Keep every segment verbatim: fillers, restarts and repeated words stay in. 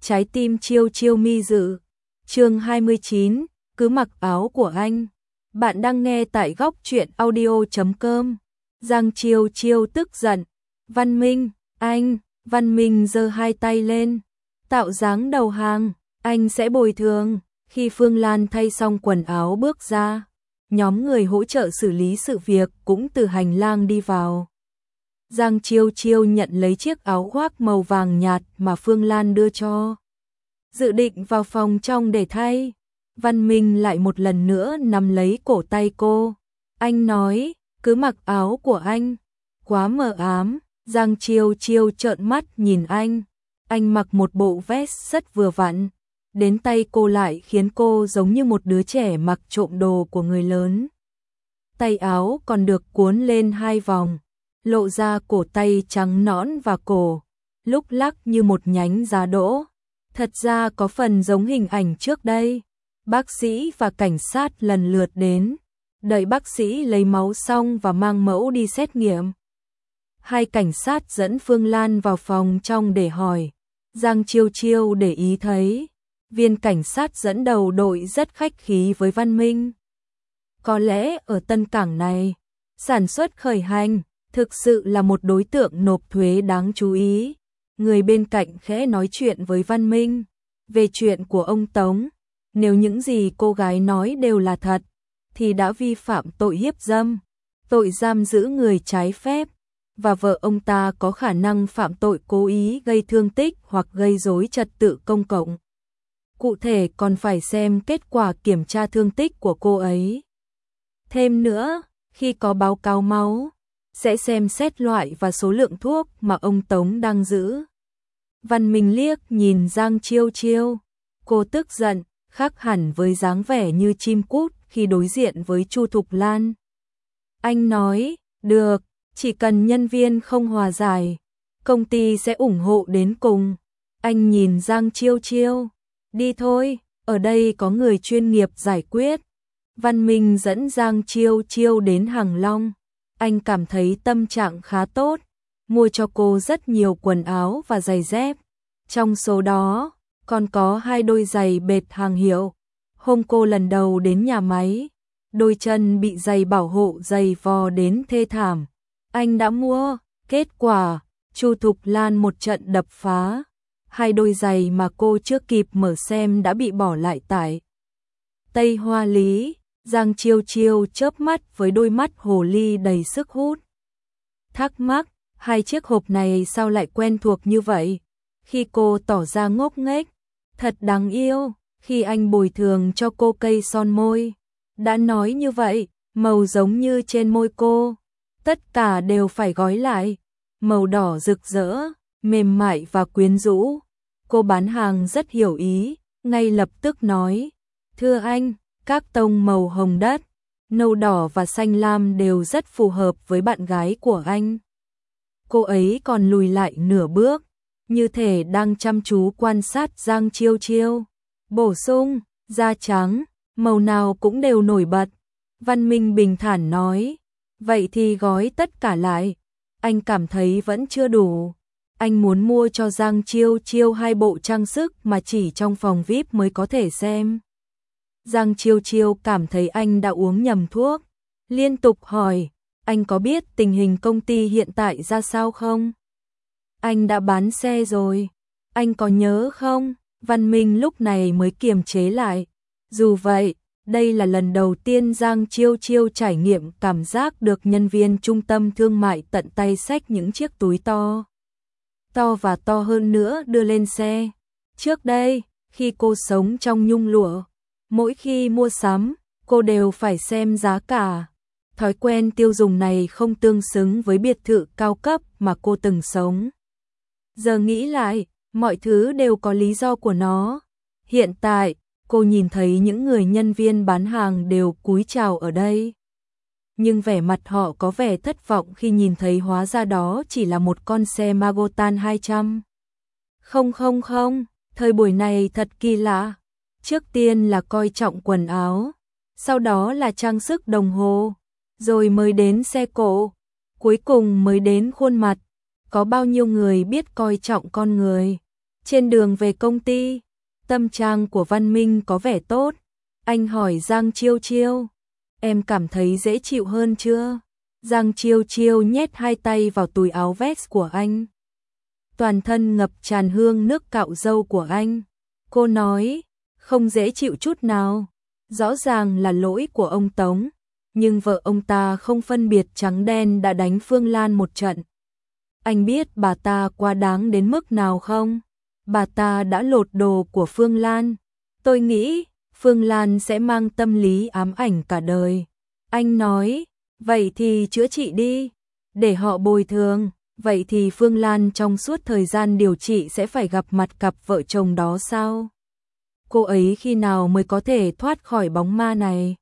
Trái tim chiêu chiêu mi dự. Chương hai mươi chín, cứ mặc áo của anh. Bạn đang nghe tại góc truyện audio chấm com. Giang Chiêu Chiêu tức giận. Văn Minh, anh, Văn Minh giơ hai tay lên, tạo dáng đầu hàng, anh sẽ bồi thường. Khi Phương Lan thay xong quần áo bước ra, nhóm người hỗ trợ xử lý sự việc cũng từ hành lang đi vào. Giang Chiêu Chiêu nhận lấy chiếc áo khoác màu vàng nhạt mà Phương Lan đưa cho. Dự định vào phòng trong để thay. Văn Minh lại một lần nữa nắm lấy cổ tay cô. Anh nói, cứ mặc áo của anh. Quá mờ ám. Giang Chiêu Chiêu trợn mắt nhìn anh. Anh mặc một bộ vest rất vừa vặn. Đến tay cô lại khiến cô giống như một đứa trẻ mặc trộm đồ của người lớn. Tay áo còn được cuốn lên hai vòng, lộ ra cổ tay trắng nõn và cổ, lúc lắc như một nhánh giá đỗ. Thật ra có phần giống hình ảnh trước đây. Bác sĩ và cảnh sát lần lượt đến, đợi bác sĩ lấy máu xong và mang mẫu đi xét nghiệm. Hai cảnh sát dẫn Phương Lan vào phòng trong để hỏi. Giang Chiêu Chiêu để ý thấy viên cảnh sát dẫn đầu đội rất khách khí với Văn Minh. Có lẽ ở Tân Cảng này, sản xuất khởi hành thực sự là một đối tượng nộp thuế đáng chú ý. Người bên cạnh khẽ nói chuyện với Văn Minh về chuyện của ông Tống. Nếu những gì cô gái nói đều là thật, thì đã vi phạm tội hiếp dâm, tội giam giữ người trái phép, và vợ ông ta có khả năng phạm tội cố ý gây thương tích hoặc gây rối trật tự công cộng. Cụ thể còn phải xem kết quả kiểm tra thương tích của cô ấy. Thêm nữa, khi có báo cáo máu, sẽ xem xét loại và số lượng thuốc mà ông Tống đang giữ. Văn Minh liếc nhìn Giang Chiêu Chiêu. Cô tức giận, khác hẳn với dáng vẻ như chim cút khi đối diện với Chu Thục Lan. Anh nói, được, chỉ cần nhân viên không hòa giải, công ty sẽ ủng hộ đến cùng. Anh nhìn Giang Chiêu Chiêu. Đi thôi, ở đây có người chuyên nghiệp giải quyết. Văn Minh dẫn Giang Chiêu Chiêu đến Hàng Long. Anh cảm thấy tâm trạng khá tốt, mua cho cô rất nhiều quần áo và giày dép. Trong số đó, còn có hai đôi giày bệt hàng hiệu. Hôm cô lần đầu đến nhà máy, đôi chân bị giày bảo hộ giày vò đến thê thảm. Anh đã mua, kết quả, Chu Thục Lan một trận đập phá. Hai đôi giày mà cô chưa kịp mở xem đã bị bỏ lại tại Tây Hoa Lý. Giang Chiêu Chiêu chớp mắt với đôi mắt hồ ly đầy sức hút. Thắc mắc, hai chiếc hộp này sao lại quen thuộc như vậy? Khi cô tỏ ra ngốc nghếch, thật đáng yêu. Khi anh bồi thường cho cô cây son môi, đã nói như vậy, màu giống như trên môi cô. Tất cả đều phải gói lại, màu đỏ rực rỡ, mềm mại và quyến rũ. Cô bán hàng rất hiểu ý, ngay lập tức nói, thưa anh, các tông màu hồng đất, nâu đỏ và xanh lam đều rất phù hợp với bạn gái của anh. Cô ấy còn lùi lại nửa bước, như thể đang chăm chú quan sát Giang Chiêu Chiêu. Bổ sung, da trắng, màu nào cũng đều nổi bật. Văn Minh bình thản nói, vậy thì gói tất cả lại. Anh cảm thấy vẫn chưa đủ. Anh muốn mua cho Giang Chiêu Chiêu hai bộ trang sức mà chỉ trong phòng vi ai pi mới có thể xem. Giang Chiêu Chiêu cảm thấy anh đã uống nhầm thuốc, liên tục hỏi, anh có biết tình hình công ty hiện tại ra sao không? Anh đã bán xe rồi, anh có nhớ không? Văn Minh lúc này mới kiềm chế lại. Dù vậy, đây là lần đầu tiên Giang Chiêu Chiêu trải nghiệm cảm giác được nhân viên trung tâm thương mại tận tay xách những chiếc túi to. To và to hơn nữa đưa lên xe. Trước đây, khi cô sống trong nhung lụa, mỗi khi mua sắm, cô đều phải xem giá cả. Thói quen tiêu dùng này không tương xứng với biệt thự cao cấp mà cô từng sống. Giờ nghĩ lại, mọi thứ đều có lý do của nó. Hiện tại, cô nhìn thấy những người nhân viên bán hàng đều cúi chào ở đây. Nhưng vẻ mặt họ có vẻ thất vọng khi nhìn thấy hóa ra đó chỉ là một con xe Magotan hai trăm. Không không không, thời buổi này thật kỳ lạ. Trước tiên là coi trọng quần áo, sau đó là trang sức đồng hồ, rồi mới đến xe cộ, cuối cùng mới đến khuôn mặt. Có bao nhiêu người biết coi trọng con người. Trên đường về công ty, tâm trạng của Văn Minh có vẻ tốt. Anh hỏi Giang Chiêu Chiêu, em cảm thấy dễ chịu hơn chưa? Giang Chiêu Chiêu nhét hai tay vào túi áo vest của anh. Toàn thân ngập tràn hương nước cạo râu của anh. Cô nói, không dễ chịu chút nào. Rõ ràng là lỗi của ông Tống, nhưng vợ ông ta không phân biệt trắng đen đã đánh Phương Lan một trận. Anh biết bà ta quá đáng đến mức nào không? Bà ta đã lột đồ của Phương Lan. Tôi nghĩ Phương Lan sẽ mang tâm lý ám ảnh cả đời. Anh nói, vậy thì chữa trị đi, để họ bồi thường. Vậy thì Phương Lan trong suốt thời gian điều trị sẽ phải gặp mặt cặp vợ chồng đó sao? Cô ấy khi nào mới có thể thoát khỏi bóng ma này?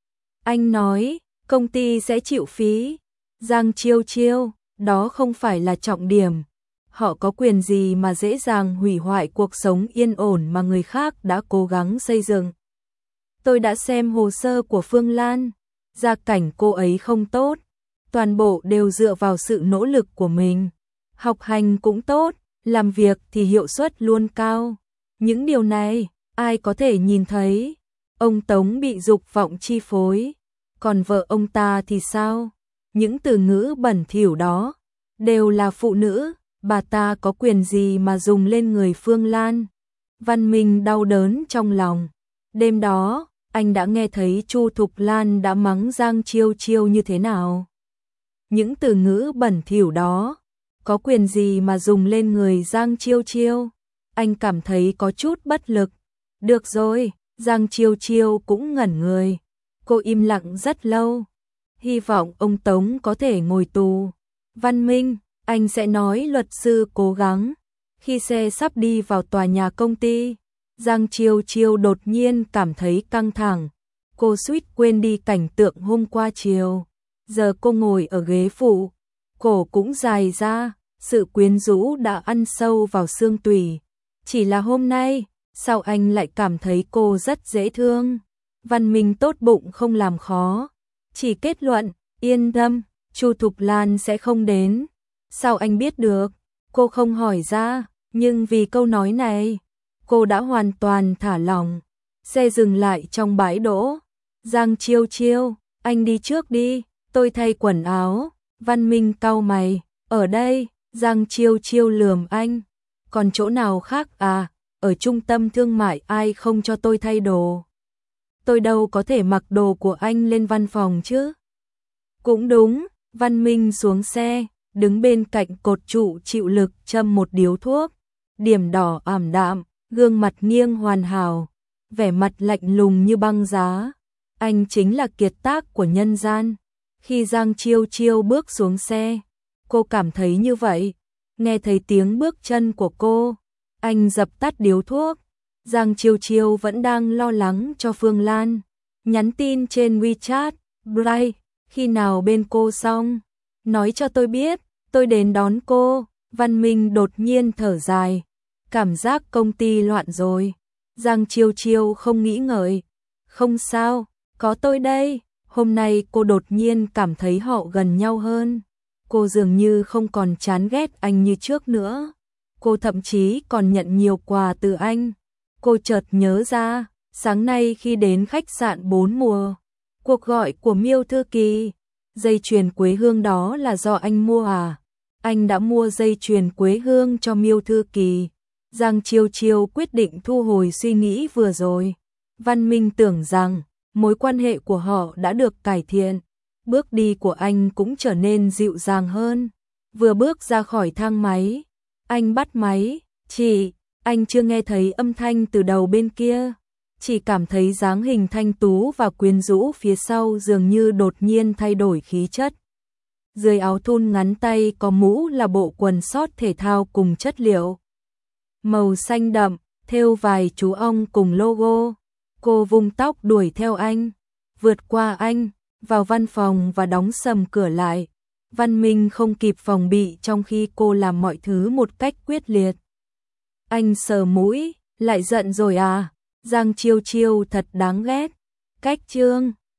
Anh nói, công ty sẽ chịu phí. Giang Chiêu Chiêu, đó không phải là trọng điểm. Họ có quyền gì mà dễ dàng hủy hoại cuộc sống yên ổn mà người khác đã cố gắng xây dựng. Tôi đã xem hồ sơ của Phương Lan, gia cảnh cô ấy không tốt, toàn bộ đều dựa vào sự nỗ lực của mình. Học hành cũng tốt, làm việc thì hiệu suất luôn cao. Những điều này, ai có thể nhìn thấy? Ông Tống bị dục vọng chi phối, còn vợ ông ta thì sao? Những từ ngữ bẩn thỉu đó, đều là phụ nữ, bà ta có quyền gì mà dùng lên người Phương Lan? Văn Minh đau đớn trong lòng. Đêm đó, anh đã nghe thấy Chu Thục Lan đã mắng Giang Chiêu Chiêu như thế nào. Những từ ngữ bẩn thỉu đó, có quyền gì mà dùng lên người Giang Chiêu Chiêu? Anh cảm thấy có chút bất lực. Được rồi, Giang Chiêu Chiêu cũng ngẩn người. Cô im lặng rất lâu. Hy vọng ông Tống có thể ngồi tù. Văn Minh, anh sẽ nói luật sư cố gắng. Khi xe sắp đi vào tòa nhà công ty, Giang Chiêu Chiêu đột nhiên cảm thấy căng thẳng. Cô suýt quên đi cảnh tượng hôm qua chiều. Giờ cô ngồi ở ghế phụ, cổ cũng dài ra, sự quyến rũ đã ăn sâu vào xương tủy. Chỉ là hôm nay, sao anh lại cảm thấy cô rất dễ thương? Văn Minh tốt bụng không làm khó, chỉ kết luận, yên tâm, Chu Thục Lan sẽ không đến. Sao anh biết được? Cô không hỏi ra, nhưng vì câu nói này, cô đã hoàn toàn thả lỏng. Xe dừng lại trong bãi đỗ. Giang Chiêu Chiêu, anh đi trước đi, tôi thay quần áo. Văn Minh cau mày, ở đây. Giang Chiêu Chiêu lườm anh, còn chỗ nào khác à? Ở trung tâm thương mại ai không cho tôi thay đồ? Tôi đâu có thể mặc đồ của anh lên văn phòng chứ? Cũng đúng. Văn Minh xuống xe, đứng bên cạnh cột trụ chịu lực châm một điếu thuốc. Điểm đỏ ảm đạm, gương mặt nghiêng hoàn hảo, vẻ mặt lạnh lùng như băng giá. Anh chính là kiệt tác của nhân gian. Khi Giang Chiêu Chiêu bước xuống xe, cô cảm thấy như vậy. Nghe thấy tiếng bước chân của cô, anh dập tắt điếu thuốc. Giang Chiêu Chiêu vẫn đang lo lắng cho Phương Lan. Nhắn tin trên WeChat, Bright, khi nào bên cô xong, nói cho tôi biết, tôi đến đón cô. Văn Minh đột nhiên thở dài, cảm giác công ty loạn rồi. Giang Chiêu Chiêu không nghĩ ngợi, không sao, có tôi đây. Hôm nay cô đột nhiên cảm thấy họ gần nhau hơn. Cô dường như không còn chán ghét anh như trước nữa. Cô thậm chí còn nhận nhiều quà từ anh. Cô chợt nhớ ra, sáng nay khi đến khách sạn bốn mùa, cuộc gọi của Miêu Thư Kỳ, dây chuyền quế hương đó là do anh mua à? Anh đã mua dây chuyền quế hương cho Miêu Thư Kỳ. Giang Chiêu Chiêu quyết định thu hồi suy nghĩ vừa rồi. Văn Minh tưởng rằng mối quan hệ của họ đã được cải thiện. Bước đi của anh cũng trở nên dịu dàng hơn. Vừa bước ra khỏi thang máy, anh bắt máy. Chị, anh chưa nghe thấy âm thanh từ đầu bên kia. Chỉ cảm thấy dáng hình thanh tú và quyến rũ phía sau dường như đột nhiên thay đổi khí chất. Dưới áo thun ngắn tay có mũ là bộ quần sót thể thao cùng chất liệu màu xanh đậm, thêu vài chú ong cùng logo. Cô vung tóc đuổi theo anh, vượt qua anh, vào văn phòng và đóng sầm cửa lại. Văn Minh không kịp phòng bị trong khi cô làm mọi thứ một cách quyết liệt. Anh sờ mũi, lại giận rồi à? Giang Chiêu Chiêu thật đáng ghét. Cách chương